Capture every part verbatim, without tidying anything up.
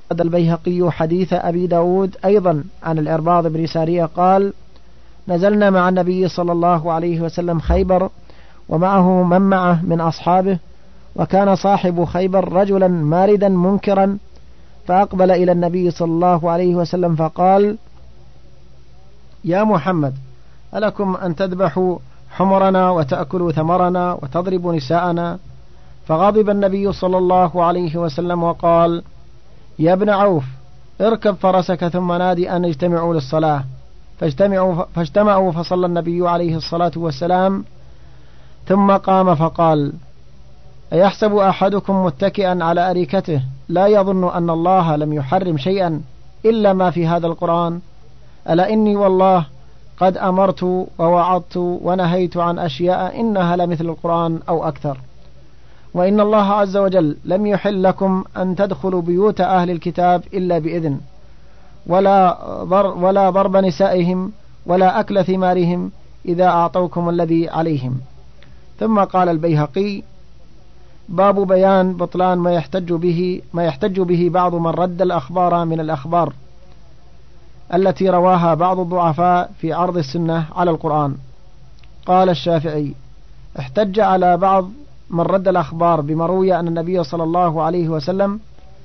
قد البيهقي حديث أبي داود أيضا عن الإرباض بن سارية قال: نزلنا مع النبي صلى الله عليه وسلم خيبر ومعه من معه من أصحابه، وكان صاحب خيبر رجلا ماردا منكرا، فأقبل إلى النبي صلى الله عليه وسلم فقال: يا محمد، ألكم أن تذبحوا حمرنا وتأكلوا ثمرنا وتضربوا نساءنا؟ فغضب النبي صلى الله عليه وسلم وقال: يا ابن عوف، اركب فرسك ثم نادي أن اجتمعوا للصلاة. فاجتمعوا, فاجتمعوا فصلى النبي عليه الصلاة والسلام، ثم قام فقال: أيحسب أحدكم متكئا على أريكته لا يظن أن الله لم يحرم شيئا إلا ما في هذا القرآن؟ ألا إني والله قد أمرت ووعظت ونهيت عن أشياء إنها لمثل القرآن أو أكثر. وإن الله عز وجل لم يحل لكم أن تدخلوا بيوت أهل الكتاب إلا بإذن، ولا, ضر ولا ضرب نسائهم ولا أكل ثمارهم إذا أعطوكم الذي عليهم. ثم قال البيهقي: باب بيان بطلان ما يحتج به ما يحتج به بعض من رد الأخبار من الأخبار التي رواها بعض الضعفاء في عرض السنة على القرآن. قال الشافعي: احتج على بعض من رد الأخبار بما روي أن النبي صلى الله عليه وسلم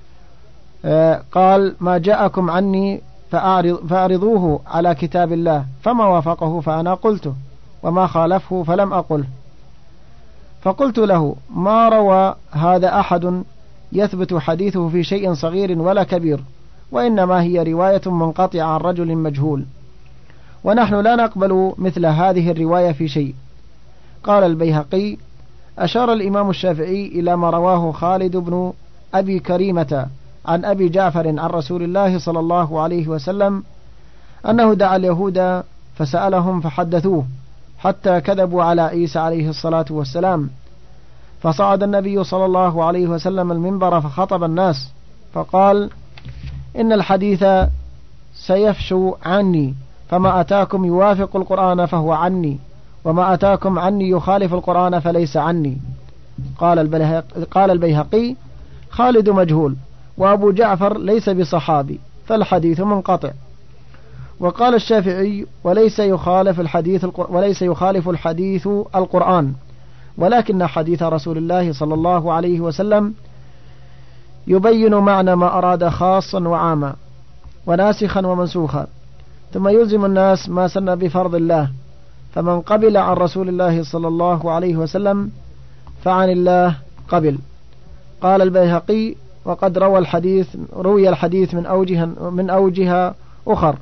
قال: ما جاءكم عني فأعرضوه على كتاب الله، فما وافقه فأنا قلته، وما خالفه فلم أقل. فقلت له: ما روى هذا أحد يثبت حديثه في شيء صغير ولا كبير، وإنما هي رواية منقطعة عن رجل مجهول، ونحن لا نقبل مثل هذه الرواية في شيء. قال البيهقي: أشار الإمام الشافعي إلى ما رواه خالد بن أبي كريمة عن أبي جعفر عن رسول الله صلى الله عليه وسلم أنه دعا اليهود فسألهم فحدثوه حتى كذبوا على عيسى عليه الصلاة والسلام، فصعد النبي صلى الله عليه وسلم المنبر فخطب الناس فقال: إن الحديث سيفشو عني، فما أتاكم يوافق القرآن فهو عني، وما أتاكم عني يخالف القرآن فليس عني. قال البيهقي: خالد مجهول، وأبو جعفر ليس بصحابي، فالحديث منقطع. وقال الشافعي: وليس يخالف الحديث وليس يخالف الحديث القرآن، ولكن حديث رسول الله صلى الله عليه وسلم يبين معنى ما أراد خاصا وعاما وناسخا ومنسوخا، ثم يلزم الناس ما سن بفرض الله، فمن قبل عن رسول الله صلى الله عليه وسلم فعن الله قبل. قال البيهقي: وقد روى الحديث روي الحديث من أوجه من أوجها أخر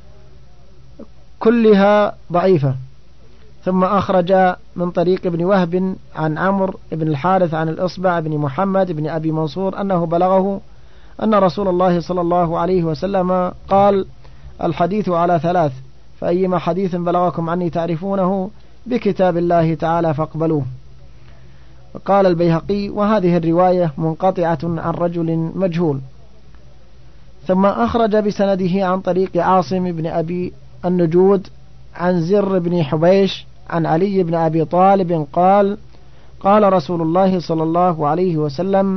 كلها ضعيفة. ثم أخرج من طريق ابن وهب عن عمرو بن الحارث عن الأصبع بن محمد بن أبي منصور أنه بلغه أن رسول الله صلى الله عليه وسلم قال: الحديث على ثلاث، فأيما حديث بلغكم عني تعرفونه بكتاب الله تعالى فاقبلوه. قال البيهقي: وهذه الرواية منقطعة عن رجل مجهول. ثم أخرج بسنده عن طريق عاصم بن أبي النجود عن زر بن حبيش عن علي بن أبي طالب قال: قال رسول الله صلى الله عليه وسلم: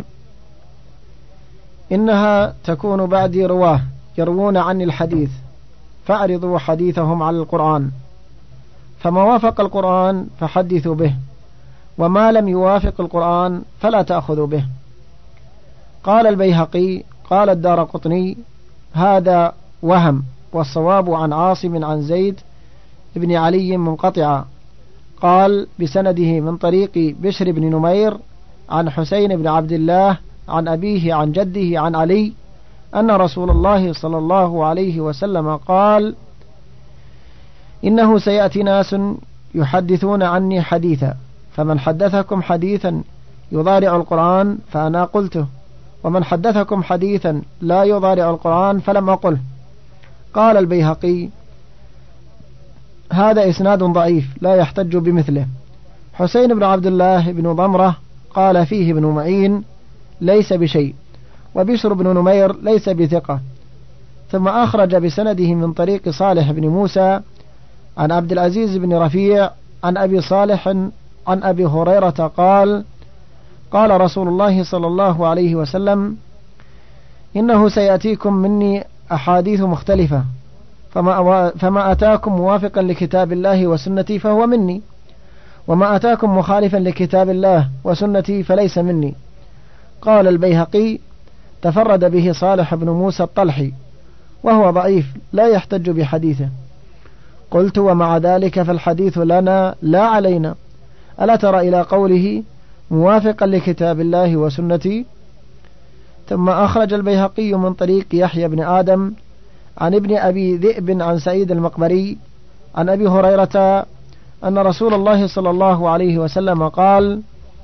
إنها تكون بعدي رواه يروون عني الحديث، فاعرضوا حديثهم على القرآن، فما وافق القرآن فحدثوا به، وما لم يوافق القرآن فلا تأخذوا به. قال البيهقي: قال الدارقطني: هذا وهم، والصواب عن عاصم عن زيد بن علي منقطعا. قال بسنده من طريق بشر بن نمير عن حسين بن عبد الله عن أبيه عن جده عن علي أن رسول الله صلى الله عليه وسلم قال: إنه سيأتي ناس يحدثون عني حديثا، فمن حدثكم حديثا يضارع القرآن فأنا قلته، ومن حدثكم حديثا لا يضارع القرآن فلم أقله. قال البيهقي: هذا إسناد ضعيف لا يحتج بمثله. حسين بن عبد الله بن ضمرة قال فيه ابن معين ليس بشيء، وبشر بن نمير ليس بثقة. ثم أخرج بسنده من طريق صالح بن موسى عن عبد العزيز بن رفيع عن أبي صالح عن أبي هريرة قال: قال رسول الله صلى الله عليه وسلم: إنه سيأتيكم مني أحاديث مختلفة، فما, فما أتاكم موافقا لكتاب الله وسنتي فهو مني، وما أتاكم مخالفا لكتاب الله وسنتي فليس مني. قال البيهقي: تفرد به صالح بن موسى الطلحي وهو ضعيف لا يحتج بحديثه. قلت: ومع ذلك فالحديث لنا لا علينا، ألا ترى إلى قوله موافقا لكتاب الله وسنتي؟ ثم أخرج البيهقي من طريق يحيى بن آدم عن ابن أبي ذئب عن سعيد المقبري عن أبي هريرة أن رسول الله صلى الله عليه وسلم قال: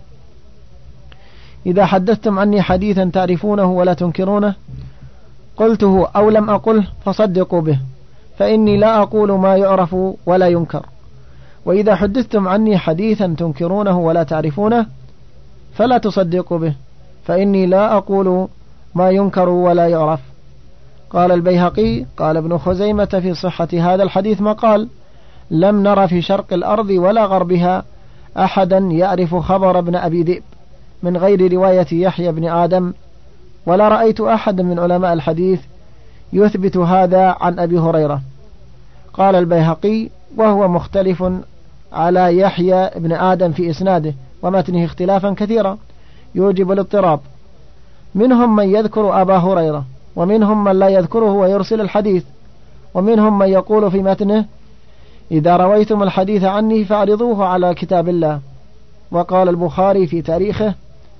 إذا حدثتم عني حديثا تعرفونه ولا تنكرونه قلته أو لم أقله فصدقوا به، فإني لا أقول ما يعرف ولا ينكر. وإذا حدثتم عني حديثا تنكرونه ولا تعرفونه فلا تصدقوا به، فإني لا أقول ما ينكر ولا يعرف. قال البيهقي: قال ابن خزيمة في صحة هذا الحديث مقال: لم نر في شرق الأرض ولا غربها أحدا يعرف خبر ابن أبي ذئب من غير رواية يحيى بن آدم، ولا رأيت أحد من علماء الحديث يثبت هذا عن أبي هريرة. قال البيهقي: وهو مختلف على يحيى بن آدم في إسناده ومتنه اختلافا كثيرا يوجب الاضطراب، منهم من يذكر أبا هريرة، ومنهم من لا يذكره ويرسل الحديث، ومنهم من يقول في متنه: إذا رويتم الحديث عني فاعرضوه على كتاب الله. وقال البخاري في تاريخه: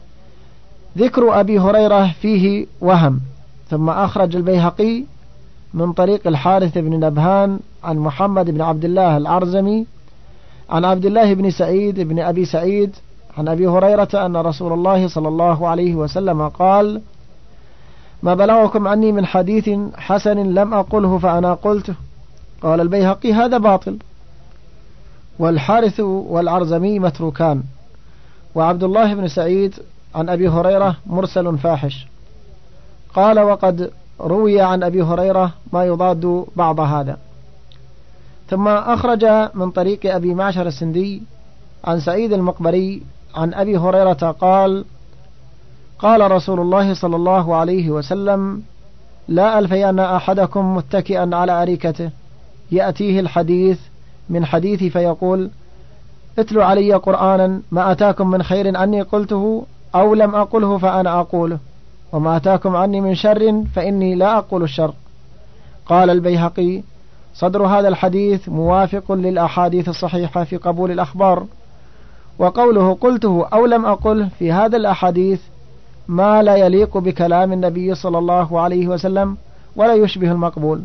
ذكر أبي هريرة فيه وهم. ثم أخرج البيهقي من طريق الحارث بن نبهان عن محمد بن عبد الله العرزمي عن عبد الله بن سعيد بن أبي سعيد عن أبي هريرة أن رسول الله صلى الله عليه وسلم قال: ما بلغكم عني من حديث حسن لم أقله فأنا قلته. قال البيهقي: هذا باطل. والحارث والعرزمي متروكان، وعبد الله بن سعيد عن أبي هريرة مرسل فاحش. قال: وقد روي عن أبي هريرة ما يضاد بعض هذا. ثم أخرج من طريق أبي معشر السندي عن سعيد المقبري عن أبي هريرة قال: قال رسول الله صلى الله عليه وسلم: لا ألفين أحدكم متكئا على أريكته يأتيه الحديث من حديثي فيقول: اتلوا علي قرآنا ما أتاكم من خير عني قلته أو لم أقله فأنا أقوله، وما أتاكم عني من شر فإني لا أقول الشر. قال البيهقي: صدر هذا الحديث موافق للأحاديث الصحيحة في قبول الأخبار، وقوله قلته أو لم أقل في هذا الأحاديث ما لا يليق بكلام النبي صلى الله عليه وسلم ولا يشبه المقبول.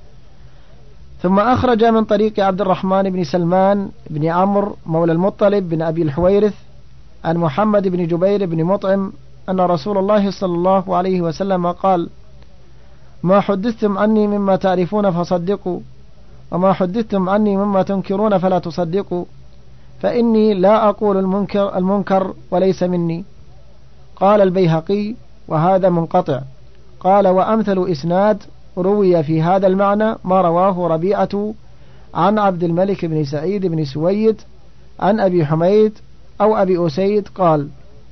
ثم أخرج من طريق عبد الرحمن بن سلمان بن عمرو مولى المطلب بن أبي الحويرث عن محمد بن جبير بن مطعم أن رسول الله صلى الله عليه وسلم قال: ما حدثتم عني مما تعرفون فصدقوا، وما حدثتم عني مما تنكرون فلا تصدقوا، فإني لا أقول المنكر, المنكر وليس مني. قال البيهقي: وهذا منقطع. قال: وأمثل إسناد روي في هذا المعنى ما رواه ربيعة عن عبد الملك بن سعيد بن سويد عن أبي حميد أو أبي أسيد قال: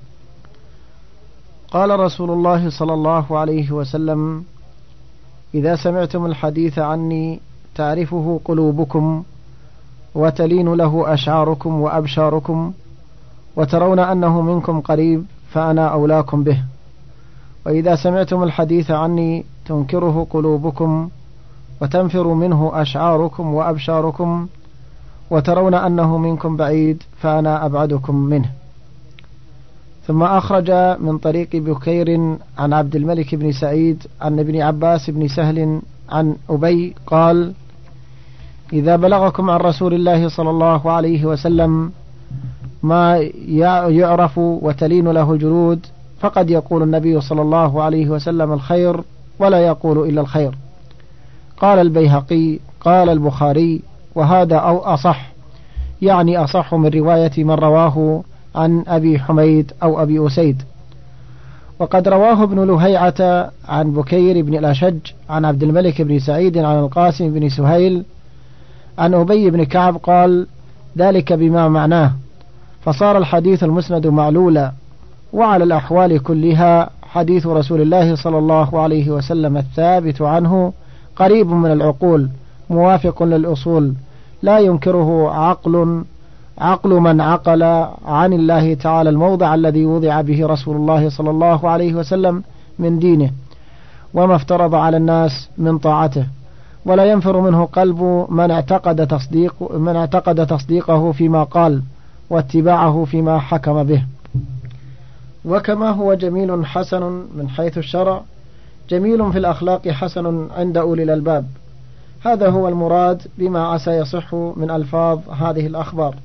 قال رسول الله صلى الله عليه وسلم: إذا سمعتم الحديث عني تعرفه قلوبكم وتلين له أشعاركم وأبشاركم، وترون أنه منكم قريب فأنا أولاكم به. وإذا سمعتم الحديث عني تنكره قلوبكم وتنفر منه أشعاركم وأبشاركم، وترون أنه منكم بعيد فأنا أبعدكم منه. ثم أخرج من طريق بكير عن عبد الملك بن سعيد عن ابن عباس بن سهل عن أبي قال: إذا بلغكم عن رسول الله صلى الله عليه وسلم ما يعرف وتلين له الجلود فقد يقول النبي صلى الله عليه وسلم الخير ولا يقول إلا الخير. قال البيهقي: قال البخاري: وهذا أو أصح، يعني أصح من رواية من رواه عن أبي حميد أو أبي أسيد. وقد رواه ابن لهيعة عن بكير بن الأشج عن عبد الملك بن سعيد عن القاسم بن سهيل عن أبي بن كعب قال: ذلك بما معناه، فصار الحديث المسند معلولا، وعلى الأحوال كلها حديث رسول الله صلى الله عليه وسلم الثابت عنه قريب من العقول موافق للأصول لا ينكره عقل عقل من عقل عن الله تعالى الموضع الذي وضع به رسول الله صلى الله عليه وسلم من دينه وما افترض على الناس من طاعته، ولا ينفر منه قلب من اعتقد تصديق من اعتقد تصديقه فيما قال واتباعه فيما حكم به. وكما هو جميل حسن من حيث الشرع جميل في الأخلاق حسن عند أولي الألباب. هذا هو المراد بما عسى يصح من ألفاظ هذه الأخبار.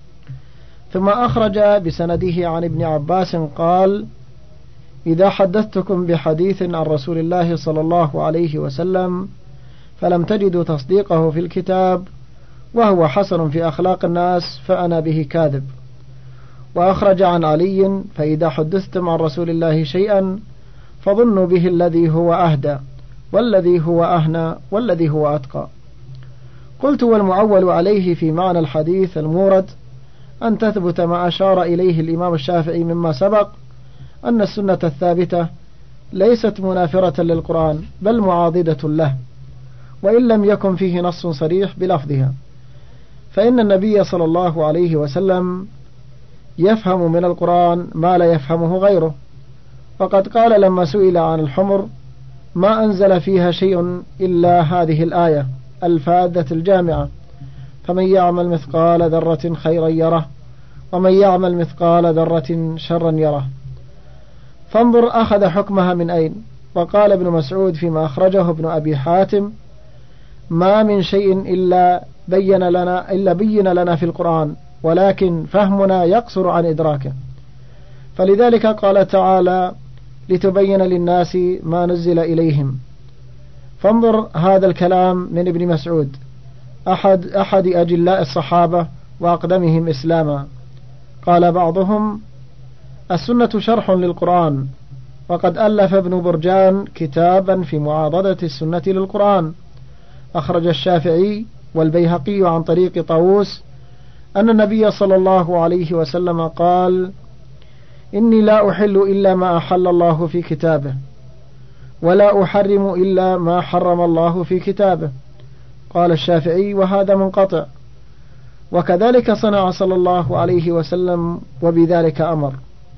ثم أخرج بسنده عن ابن عباس قال: إذا حدثتكم بحديث عن رسول الله صلى الله عليه وسلم فلم تجدوا تصديقه في الكتاب وهو حسن في أخلاق الناس فأنا به كاذب. وأخرج عن علي: فإذا حدثتم عن رسول الله شيئا فظنوا به الذي هو أهدى والذي هو أهنى والذي هو أتقى. قلت: والمعول عليه في معنى الحديث المورد أن تثبت ما أشار إليه الإمام الشافعي مما سبق أن السنة الثابتة ليست منافرة للقرآن بل معاضدة له، وإن لم يكن فيه نص صريح بلفظها، فإن النبي صلى الله عليه وسلم يفهم من القرآن ما لا يفهمه غيره. وقد قال لما سئل عن الحمر: ما أنزل فيها شيء إلا هذه الآية الفاذة الجامعة، فمن يعمل مثقال ذرة خيرا يره ومن يعمل مثقال ذرة شرا يره. فانظر أخذ حكمها من أين. وقال ابن مسعود فيما أخرجه ابن أبي حاتم: ما من شيء إلا بين لنا إلا بين لنا في القرآن، ولكن فهمنا يقصر عن إدراكه. فلذلك قال تعالى: لتبين للناس ما نزل إليهم. فانظر هذا الكلام من ابن مسعود أحد أحد أجلاء الصحابة وأقدمهم إسلاما. قال بعضهم: السنة شرح للقرآن، وقد ألف ابن برجان كتابا في معاضدة السنة للقرآن. أخرج الشافعي والبيهقي عن طريق طاووس أن النبي صلى الله عليه وسلم قال: إني لا أحل إلا ما أحل الله في كتابه، ولا أحرم إلا ما حرم الله في كتابه. قال الشافعي: وهذا منقطع. وكذلك صنع صلى الله عليه وسلم وبذلك أمر.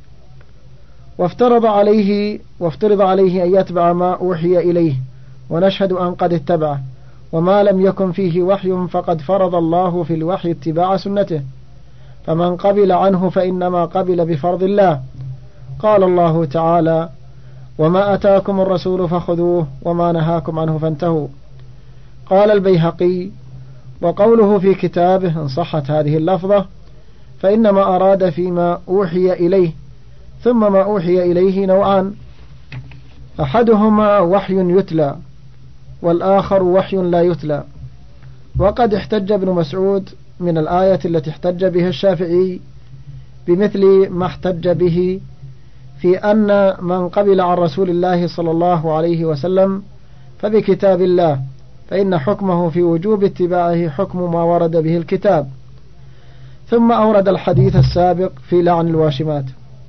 وافترض عليه وافترض عليه أن يتبع ما أوحي إليه، ونشهد أن قد اتبعه، وما لم يكن فيه وحي فقد فرض الله في الوحي اتباع سنته، فمن قبل عنه فإنما قبل بفرض الله. قال الله تعالى: وما أتاكم الرسول فخذوه وما نهاكم عنه فانتهوا. قال البيهقي: وقوله في كتابه إن صحت هذه اللفظة فإنما أراد فيما أوحي إليه. ثم ما أوحي إليه نوعان: أحدهما وحي يتلى، والآخر وحي لا يتلى. وقد احتج ابن مسعود من الآية التي احتج بها الشافعي بمثل ما احتج به في أن من قبل عن رسول الله صلى الله عليه وسلم فبكتاب الله، فإن حكمه في وجوب اتباعه حكم ما ورد به الكتاب. ثم أورد الحديث السابق في لعن الواشمات.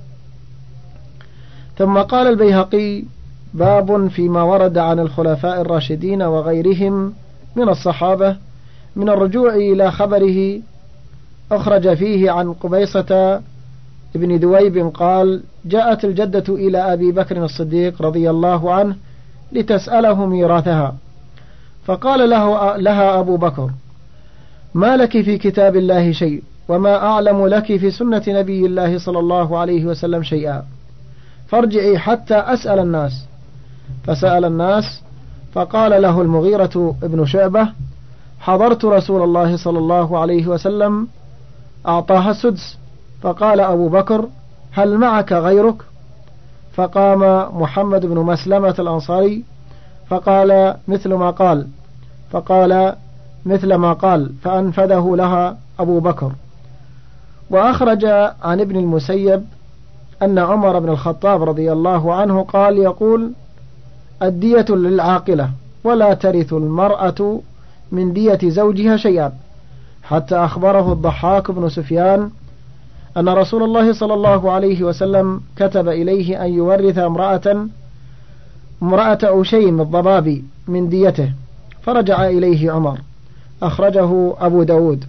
ثم قال البيهقي: باب فيما ورد عن الخلفاء الراشدين وغيرهم من الصحابة من الرجوع إلى خبره. أخرج فيه عن قبيصة ابن ذويب قال: جاءت الجدة إلى أبي بكر الصديق رضي الله عنه لتسأله ميراثها، فقال له لها أبو بكر: ما لك في كتاب الله شيء، وما أعلم لك في سنة نبي الله صلى الله عليه وسلم شيئا، فارجعي حتى أسأل الناس. فسأل الناس، فقال له المغيرة ابن شعبة: حضرت رسول الله صلى الله عليه وسلم أعطاها السدس. فقال أبو بكر: هل معك غيرك؟ فقام محمد بن مسلمة الأنصاري فقال مثل ما قال فقال مثل ما قال فأنفذه لها أبو بكر. وأخرج عن ابن المسيب أن عمر بن الخطاب رضي الله عنه قال يقول: الدية للعاقلة، ولا ترث المرأة من دية زوجها شيئا، حتى أخبره الضحاك بن سفيان أن رسول الله صلى الله عليه وسلم كتب إليه أن يورث امرأة امرأة أشيم الضبابي من ديته، فرجع إليه عمر. أخرجه أبو داود.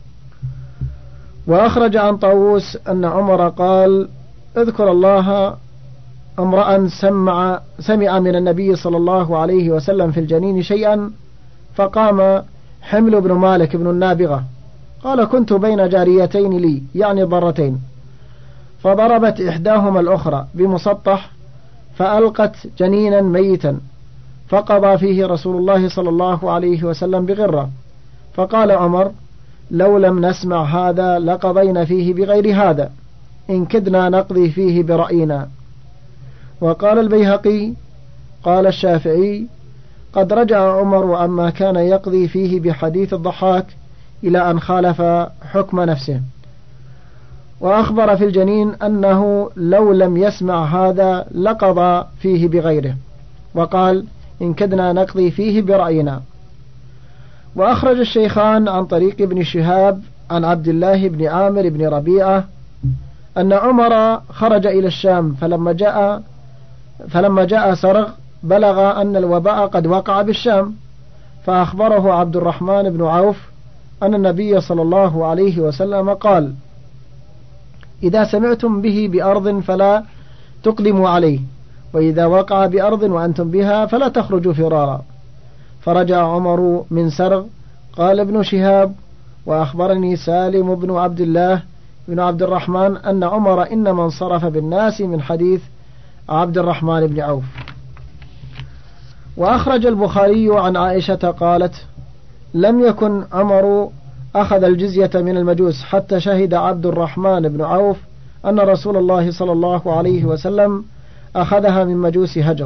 وأخرج عن طاووس أن عمر قال: اذكر الله امرأ سمع, سمع من النبي صلى الله عليه وسلم في الجنين شيئا، فقام حمل بن مالك بن النابغة قال: كنت بين جاريتين لي يعني ضرتين، فضربت إحداهما الأخرى بمسطح فألقت جنينا ميتا، فقضى فيه رسول الله صلى الله عليه وسلم بغرة. فقال عمر: لو لم نسمع هذا لقضينا فيه بغير هذا، إن كدنا نقضي فيه برأينا. وقال البيهقي: قال الشافعي: قد رجع عمر عما كان يقضي فيه بحديث الضحاك إلى أن خالف حكم نفسه. وأخبر في الجنين أنه لو لم يسمع هذا لقضى فيه بغيره، وقال: إن كدنا نقضي فيه برأينا. وأخرج الشيخان عن طريق ابن شهاب عن عبد الله بن عامر بن ربيعة أن عمر خرج إلى الشام، فلما جاء فلما جاء سرغ بلغ أن الوباء قد وقع بالشام، فأخبره عبد الرحمن بن عوف أن النبي صلى الله عليه وسلم قال: إذا سمعتم به بأرض فلا تقدموا عليه، وإذا وقع بأرض وأنتم بها فلا تخرجوا فرارا. فرجع عمر من سرغ. قال ابن شهاب: وأخبرني سالم بن عبد الله بن عبد الرحمن أن عمر إنما انصرف بالناس من حديث عبد الرحمن بن عوف. وأخرج البخاري عن عائشة قالت: لم يكن عمر أخذ الجزية من المجوس حتى شهد عبد الرحمن بن عوف أن رسول الله صلى الله عليه وسلم أخذها من مجوس هجر.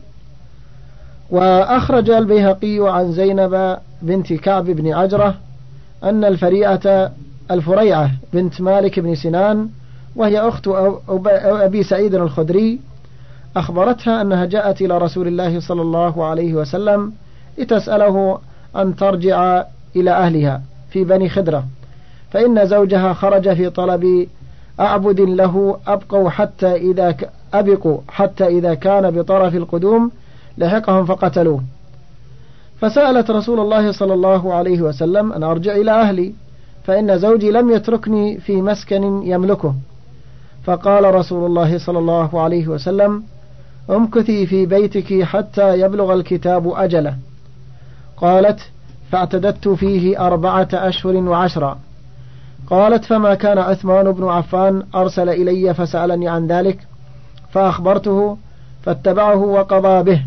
وأخرج البيهقي عن زينب بنت كعب بن عجرة أن الفريعة الفريعة بنت مالك بن سنان، وهي أخت أبي سعيد الخدري، أخبرتها أنها جاءت إلى رسول الله صلى الله عليه وسلم لتسأله أن ترجع إلى أهلها في بني خدرة، فإن زوجها خرج في طلب أعبد له أبقوا حتى إذا أبقوا حتى إذا كان بطرف القدوم لحقهم فقتلوه. فسألت رسول الله صلى الله عليه وسلم أن أرجع إلى أهلي، فإن زوجي لم يتركني في مسكن يملكه. فقال رسول الله صلى الله عليه وسلم: امكثي في بيتك حتى يبلغ الكتاب أجله. قالت: فاعتددت فيه أربعة أشهر وعشرة. قالت: فما كان عثمان بن عفان أرسل إلي فسألني عن ذلك، فأخبرته فاتبعه وقضى به.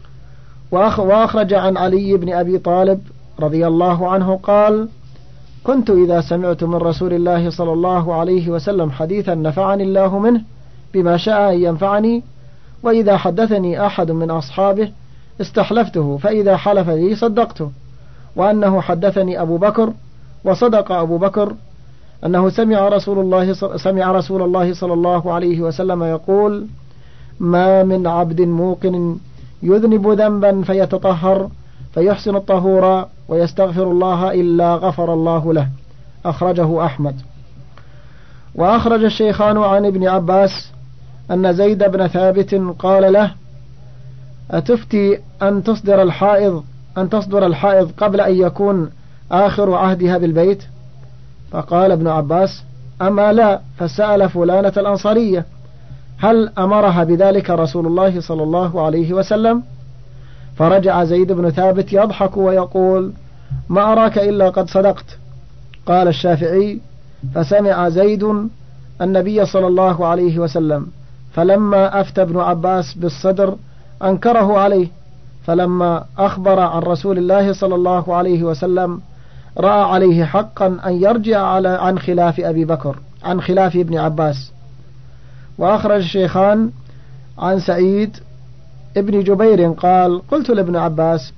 وأخرج عن علي بن أبي طالب رضي الله عنه قال: كنت إذا سمعت من رسول الله صلى الله عليه وسلم حديثا نفعني الله منه بما شاء أن ينفعني، وإذا حدثني أحد من أصحابه استحلفته، فإذا حلف لي صدقته، وأنه حدثني أبو بكر وصدق أبو بكر أنه سمع رسول الله سمع رسول الله صلى الله عليه وسلم يقول: ما من عبد موقن يذنب ذنبا فيتطهر فيحسن الطهور ويستغفر الله إلا غفر الله له. أخرجه أحمد. وأخرج الشيخان عن ابن عباس أن زيد بن ثابت قال له: أتفتي أن تصدر الحائض أن تصدر الحائض قبل أن يكون آخر عهدها بالبيت؟ فقال ابن عباس: أما لا، فسأل فلانة الأنصارية: هل أمرها بذلك رسول الله صلى الله عليه وسلم؟ فرجع زيد بن ثابت يضحك ويقول: ما أراك إلا قد صدقت. قال الشافعي: فسمع زيد النبي صلى الله عليه وسلم، فلما أفتى ابن عباس بالصدر أنكره عليه، فلما أخبر عن رسول الله صلى الله عليه وسلم رأى عليه حقا أن يرجع على عن خلاف أبي بكر عن خلاف ابن عباس. وأخرج الشيخان عن سعيد ابن جبير قال: قلت لابن عباس: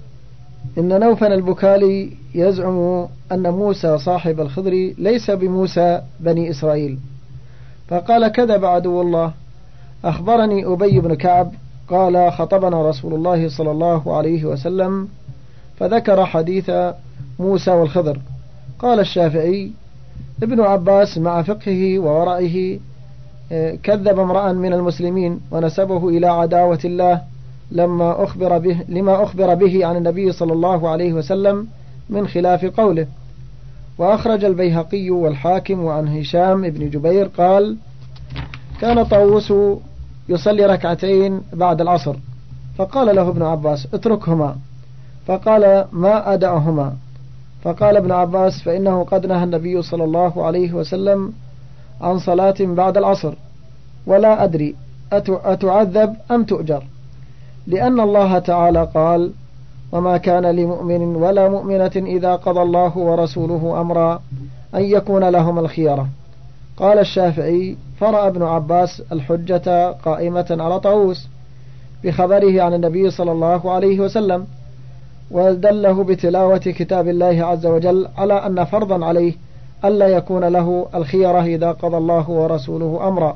إن نوفل البكالي يزعم أن موسى صاحب الخضر ليس بموسى بني إسرائيل. فقال: كذب عدو الله. أخبرني أبي بن كعب قال: خطبنا رسول الله صلى الله عليه وسلم فذكر حديث موسى والخضر. قال الشافعي: ابن عباس مع فقهه وورعه كذب امرأ من المسلمين ونسبه إلى عداوة الله لما أخبر به لما أخبر به عن النبي صلى الله عليه وسلم من خلاف قوله. وأخرج البيهقي والحاكم عن هشام بن جبير قال: كان طاووس يصلي ركعتين بعد العصر، فقال له ابن عباس: اتركهما. فقال: ما أدعهما. فقال ابن عباس: فإنه قد نهى النبي صلى الله عليه وسلم عن صلاة بعد العصر، ولا أدري أتعذب أم تؤجر، لأن الله تعالى قال: وما كان لمؤمن ولا مؤمنة إذا قضى الله ورسوله أمرا أن يكون لهم الخيرة. قال الشافعي: فرأى ابن عباس الحجة قائمة على طاووس بخبره عن النبي صلى الله عليه وسلم، ودله بتلاوة كتاب الله عز وجل على أن فرضا عليه ألا يكون له الخيرة إذا قضى الله ورسوله أمرا.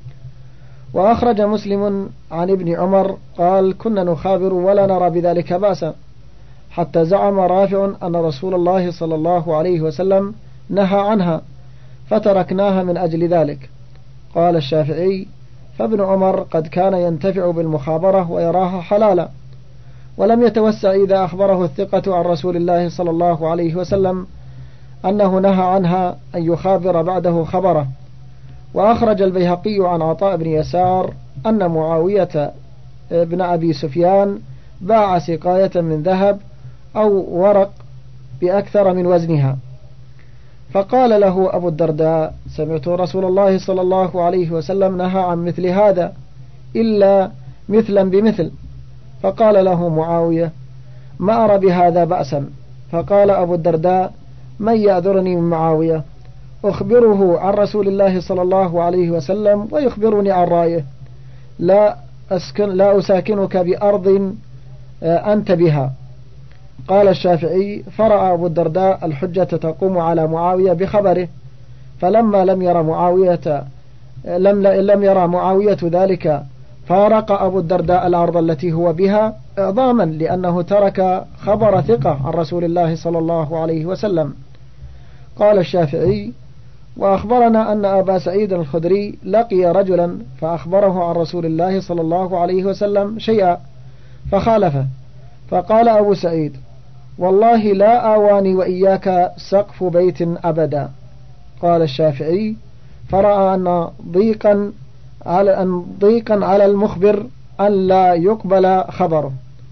وأخرج مسلم عن ابن عمر قال: كنا نخابر ولا نرى بذلك بأسا، حتى زعم رافع أن رسول الله صلى الله عليه وسلم نهى عنها فتركناها من أجل ذلك. قال الشافعي: فابن عمر قد كان ينتفع بالمخابرة ويراها حلالا، ولم يتوسع إذا أخبره الثقة عن رسول الله صلى الله عليه وسلم أنه نهى عنها أن يخابر بعده خبره. وأخرج البيهقي عن عطاء بن يسار أن معاوية بن أبي سفيان باع سقاية من ذهب أو ورق بأكثر من وزنها، فقال له أبو الدرداء: سمعت رسول الله صلى الله عليه وسلم نهى عن مثل هذا إلا مثلا بمثل. فقال له معاوية: ما أرى بهذا بأسا. فقال أبو الدرداء: من يعذرني من معاوية؟ أخبره عن رسول الله صلى الله عليه وسلم ويخبرني عن رأيه، لا أسكن لا أساكنك بأرض أنت بها. قال الشافعي: فرأى أبو الدرداء الحجة تقوم على معاوية بخبره، فلما لم يرى معاوية لم لم يرى معاوية ذلك فارق أبو الدرداء الأرض التي هو بها إعظاما لأنه ترك خبر ثقة عن رسول الله صلى الله عليه وسلم. قال الشافعي: وأخبرنا أن أبا سعيد الخدري لقي رجلا فأخبره عن رسول الله صلى الله عليه وسلم شيئا فخالفه، فقال أبو سعيد: والله لا آواني وإياك سقف بيت أبدا. قال الشافعي: فرأى أن ضيقا على أن ضيقا على المخبر أن لا يقبل خبره.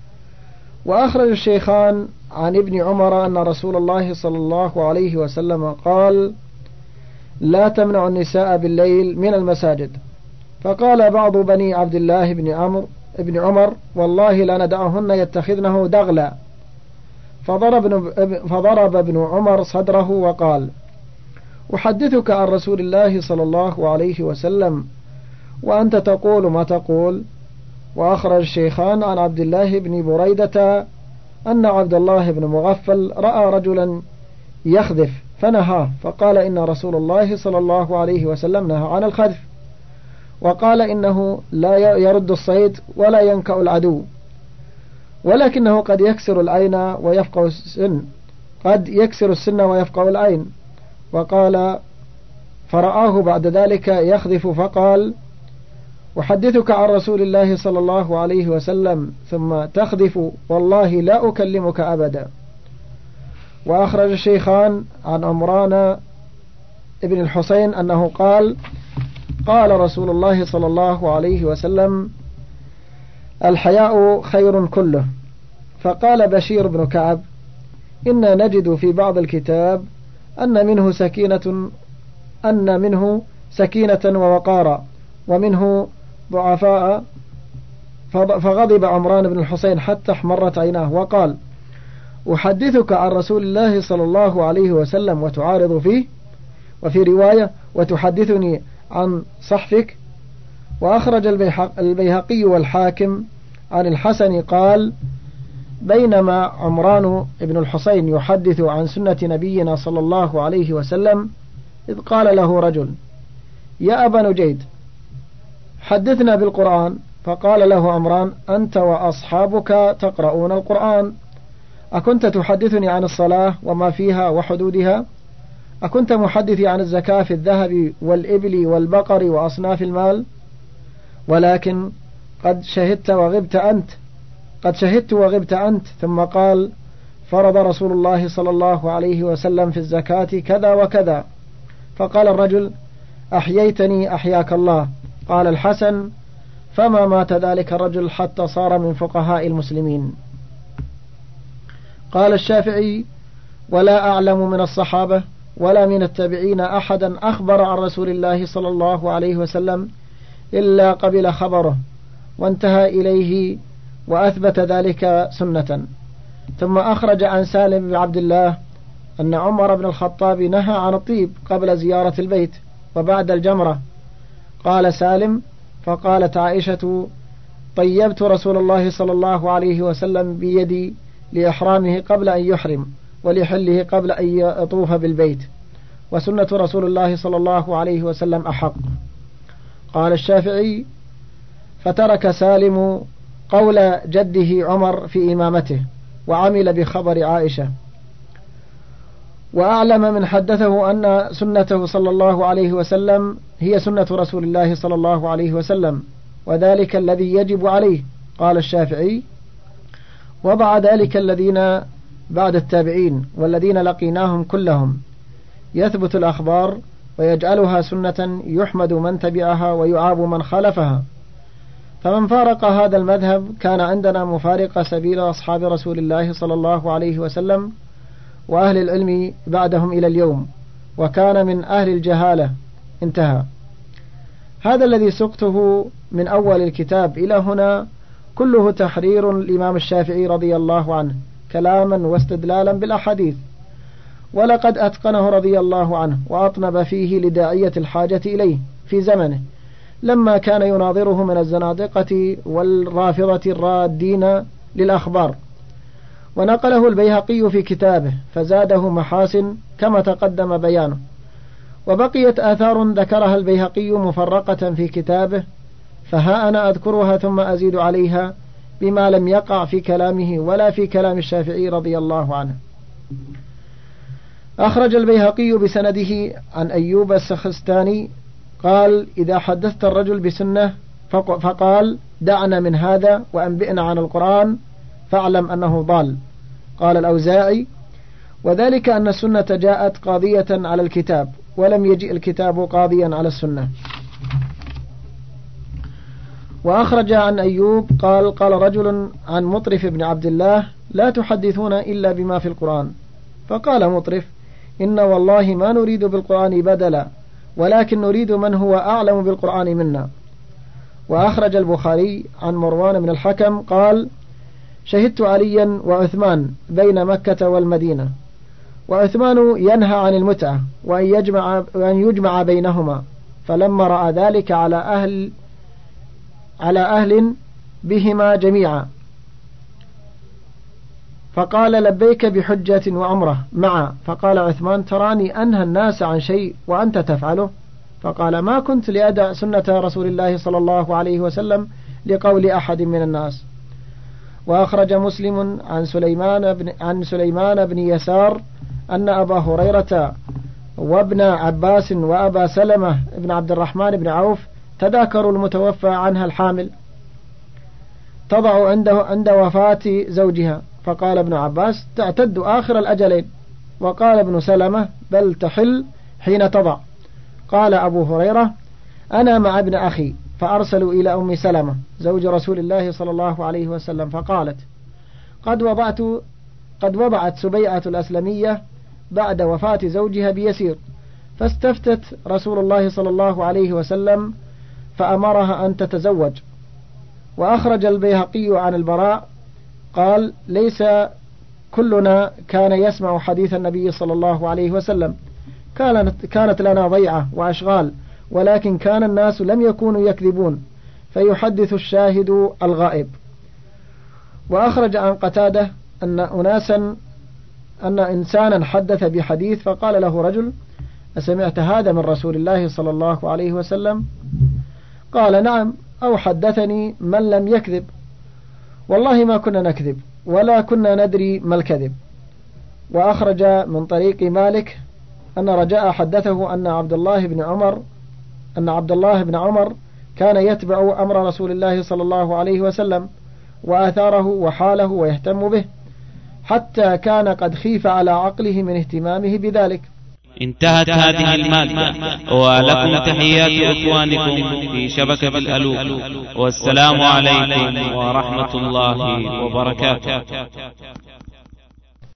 وأخرج الشيخان عن ابن عمر أن رسول الله صلى الله عليه وسلم قال: لا تمنع النساء بالليل من المساجد. فقال بعض بني عبد الله بن عمرو ابن عمر: والله لا ندعهن يتخذنه دغلا. فضرب, فضرب ابن عمر صدره وقال: أحدثك عن رسول الله صلى الله عليه وسلم وأنت تقول ما تقول. وأخرج الشيخان عن عبد الله بن بريدة أن عبد الله بن مغفل رأى رجلا يخذف فنهاه، فقال: إن رسول الله صلى الله عليه وسلم نهى عن الخذف، وقال إنه لا يرد الصيد ولا ينكأ العدو، ولكنه قد يكسر العين ويفقه السن قد يكسر السن ويفقه العين. وقال: فرآه بعد ذلك يخذف فقال: أحدثك عن رسول الله صلى الله عليه وسلم ثم تخذف، والله لا أكلمك أبدا. وأخرج الشيخان عن عمران ابن الحسين أنه قال: قال رسول الله صلى الله عليه وسلم: الحياء خير كله. فقال بشير بن كعب: إنا نجد في بعض الكتاب أن منه سكينة أن منه سكينة ووقارا ومنه ضعفاء. فغضب عمران بن الحسين حتى احمرت عيناه وقال: أحدثك عن رسول الله صلى الله عليه وسلم وتعارض فيه، وفي رواية: وتحدثني عن صحفك. وأخرج البيهقي والحاكم عن الحسن قال: بينما عمران بن الحسين يحدث عن سنة نبينا صلى الله عليه وسلم إذ قال له رجل: يا أبا نجيد حدثنا بالقرآن. فقال له عمران: أنت وأصحابك تقرؤون القرآن، أكنت تحدثني عن الصلاة وما فيها وحدودها؟ أكنت محدثي عن الزكاة في الذهب والإبل والبقر وأصناف المال؟ ولكن قد شهدت وغبت أنت قد شهدت وغبت أنت. ثم قال: فرض رسول الله صلى الله عليه وسلم في الزكاة كذا وكذا. فقال الرجل: أحييتني أحياك الله. قال الحسن: فما مات ذلك الرجل حتى صار من فقهاء المسلمين. قال الشافعي: ولا أعلم من الصحابة ولا من التابعين أحدا أخبر عن رسول الله صلى الله عليه وسلم إلا قبل خبره وانتهى إليه وأثبت ذلك سنة. ثم أخرج عن سالم بن عبد الله أن عمر بن الخطاب نهى عن الطيب قبل زيارة البيت وبعد الجمرة. قال سالم: فقالت عائشة: طيبت رسول الله صلى الله عليه وسلم بيدي لإحرامه قبل أن يحرم ولحله قبل أن يطوف بالبيت، وسنة رسول الله صلى الله عليه وسلم أحق. قال الشافعي: فترك سالم قول جده عمر في إمامته وعمل بخبر عائشة. وأعلم من حدثه أن سنته صلى الله عليه وسلم هي سنة رسول الله صلى الله عليه وسلم، وذلك الذي يجب عليه. قال الشافعي: وضع ذلك الذين بعد التابعين والذين لقيناهم كلهم، يثبت الأخبار ويجعلها سنة يحمد من تبعها ويعاب من خالفها. فمن فارق هذا المذهب كان عندنا مفارق سبيل أصحاب رسول الله صلى الله عليه وسلم وأهل العلم بعدهم إلى اليوم، وكان من أهل الجهالة. انتهى. هذا الذي سقته من أول الكتاب إلى هنا كله تحرير الإمام الشافعي رضي الله عنه كلاما واستدلالا بالأحاديث، ولقد أتقنه رضي الله عنه وأطنب فيه لداعية الحاجة إليه في زمنه، لما كان يناظره من الزنادقة والرافضة الرادين للأخبار. ونقله البيهقي في كتابه فزاده محاسن كما تقدم بيانه. وبقيت آثار ذكرها البيهقي مفرقة في كتابه، فها أنا أذكرها ثم أزيد عليها بما لم يقع في كلامه ولا في كلام الشافعي رضي الله عنه. أخرج البيهقي بسنده عن أيوب السخستاني قال: إذا حدثت الرجل بسنة فقال: دعنا من هذا وأنبئنا عن القرآن، فاعلم أنه ضال. قال الأوزاعي: وذلك أن السنة جاءت قاضية على الكتاب ولم يجئ الكتاب قاضيا على السنة. وأخرج عن أيوب قال: قال رجل عن مطرف بن عبد الله: لا تحدثون إلا بما في القرآن. فقال مطرف: إن والله ما نريد بالقرآن بدلا، ولكن نريد من هو أعلم بالقرآن منا. وأخرج البخاري عن مروان بن الحكم قال: شهدت عليا وعثمان بين مكة والمدينة، وعثمان ينهى عن المتعة وأن يجمع, وأن يجمع بينهما، فلما رأى ذلك على أهل على أهل بهما جميعا فقال: لبيك بحجة وعمرة معا. فقال عثمان: تراني أنهى الناس عن شيء وأنت تفعله؟ فقال: ما كنت لأدع سنة رسول الله صلى الله عليه وسلم لقول أحد من الناس. وأخرج مسلم عن سليمان بن, عن سليمان بن يسار أن أبا هريرة وابن عباس وأبا سلمة بن عبد الرحمن بن عوف تذاكروا المتوفى عنها الحامل تضع عنده عند وفاة زوجها، فقال ابن عباس: تعتد آخر الأجلين. وقال ابن سلمة: بل تحل حين تضع. قال أبو هريرة: أنا مع ابن أخي، فأرسلوا إلى أم سلمة زوج رسول الله صلى الله عليه وسلم فقالت: قد وضعت قد وضعت سبيعة الأسلمية بعد وفاة زوجها بيسير، فاستفتت رسول الله صلى الله عليه وسلم فأمرها أن تتزوج. وأخرج البيهقي عن البراء قال: ليس كلنا كان يسمع حديث النبي صلى الله عليه وسلم، كانت, كانت لنا ضيعة وأشغال، ولكن كان الناس لم يكونوا يكذبون، فيحدث الشاهد الغائب. وأخرج عن قتادة أن أناسا أن إنسانا حدث بحديث فقال له رجل: أسمعت هذا من رسول الله صلى الله عليه وسلم؟ قال: نعم، أو حدثني من لم يكذب. والله ما كنا نكذب ولا كنا ندري ما الكذب. وأخرج من طريق مالك أن رجاء حدثه أن عبد الله بن عمر أن عبد الله بن عمر كان يتبع أمر رسول الله صلى الله عليه وسلم وآثاره وحاله ويهتم به حتى كان قد خيف على عقله من اهتمامه بذلك. انتهت هذه المادة، ولكم تحيات إخوانكم في شبكة الألوف، والسلام عليكم ورحمة الله وبركاته.